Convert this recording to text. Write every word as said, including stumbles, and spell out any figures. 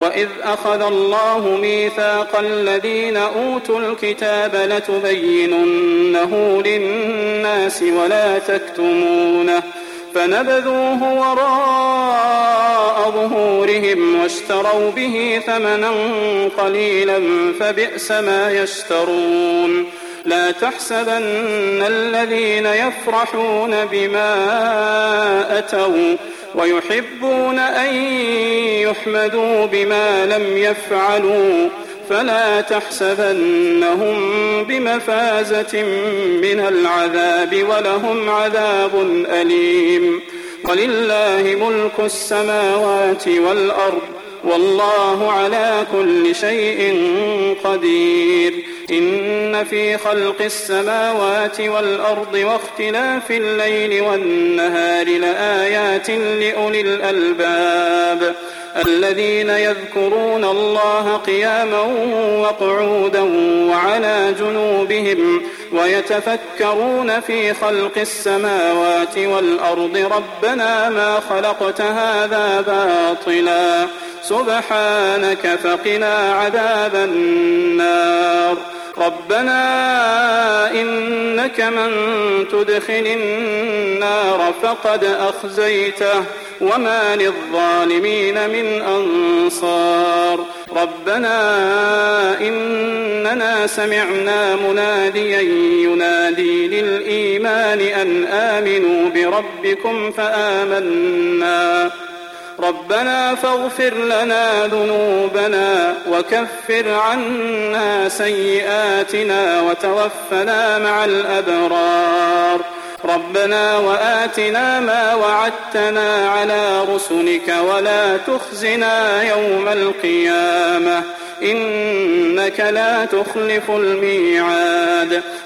وإذ أخذ الله ميثاق الذين أوتوا الكتاب لتبيننه للناس ولا تكتمونه فنبذوه وراء ظهورهم واشتروا به ثمنا قليلا فبئس ما يشترون لا تحسبن الذين يفرحون بما أتوا ويحبون أن يحمدوا بما لم يفعلوا فلا تحسبنهم بمفازة من العذاب ولهم عذاب أليم ولله ملك السماوات والأرض والله على كل شيء قدير إن في خلق السماوات والأرض واختلاف الليل والنهار لآيات لأولي الألباب الذين يذكرون الله قياما وقعودا وعلى جنوبهم ويتفكرون في خلق السماوات والأرض ربنا ما خلقت هذا باطلا سبحانك فقنا عذاب النار ربنا إنك من تدخل النار فقد أخزيته وما للظالمين من أنصار ربنا إننا سمعنا مناديا ينادي للإيمان أن آمنوا بربكم فآمنا ربنا فاغفر لنا ذنوبنا وكفر عنا سيئاتنا وتوفنا مع الأبرار ربنا وآتنا ما وعدتنا على رسلك ولا تخزنا يوم القيامة إنك لا تخلف الميعاد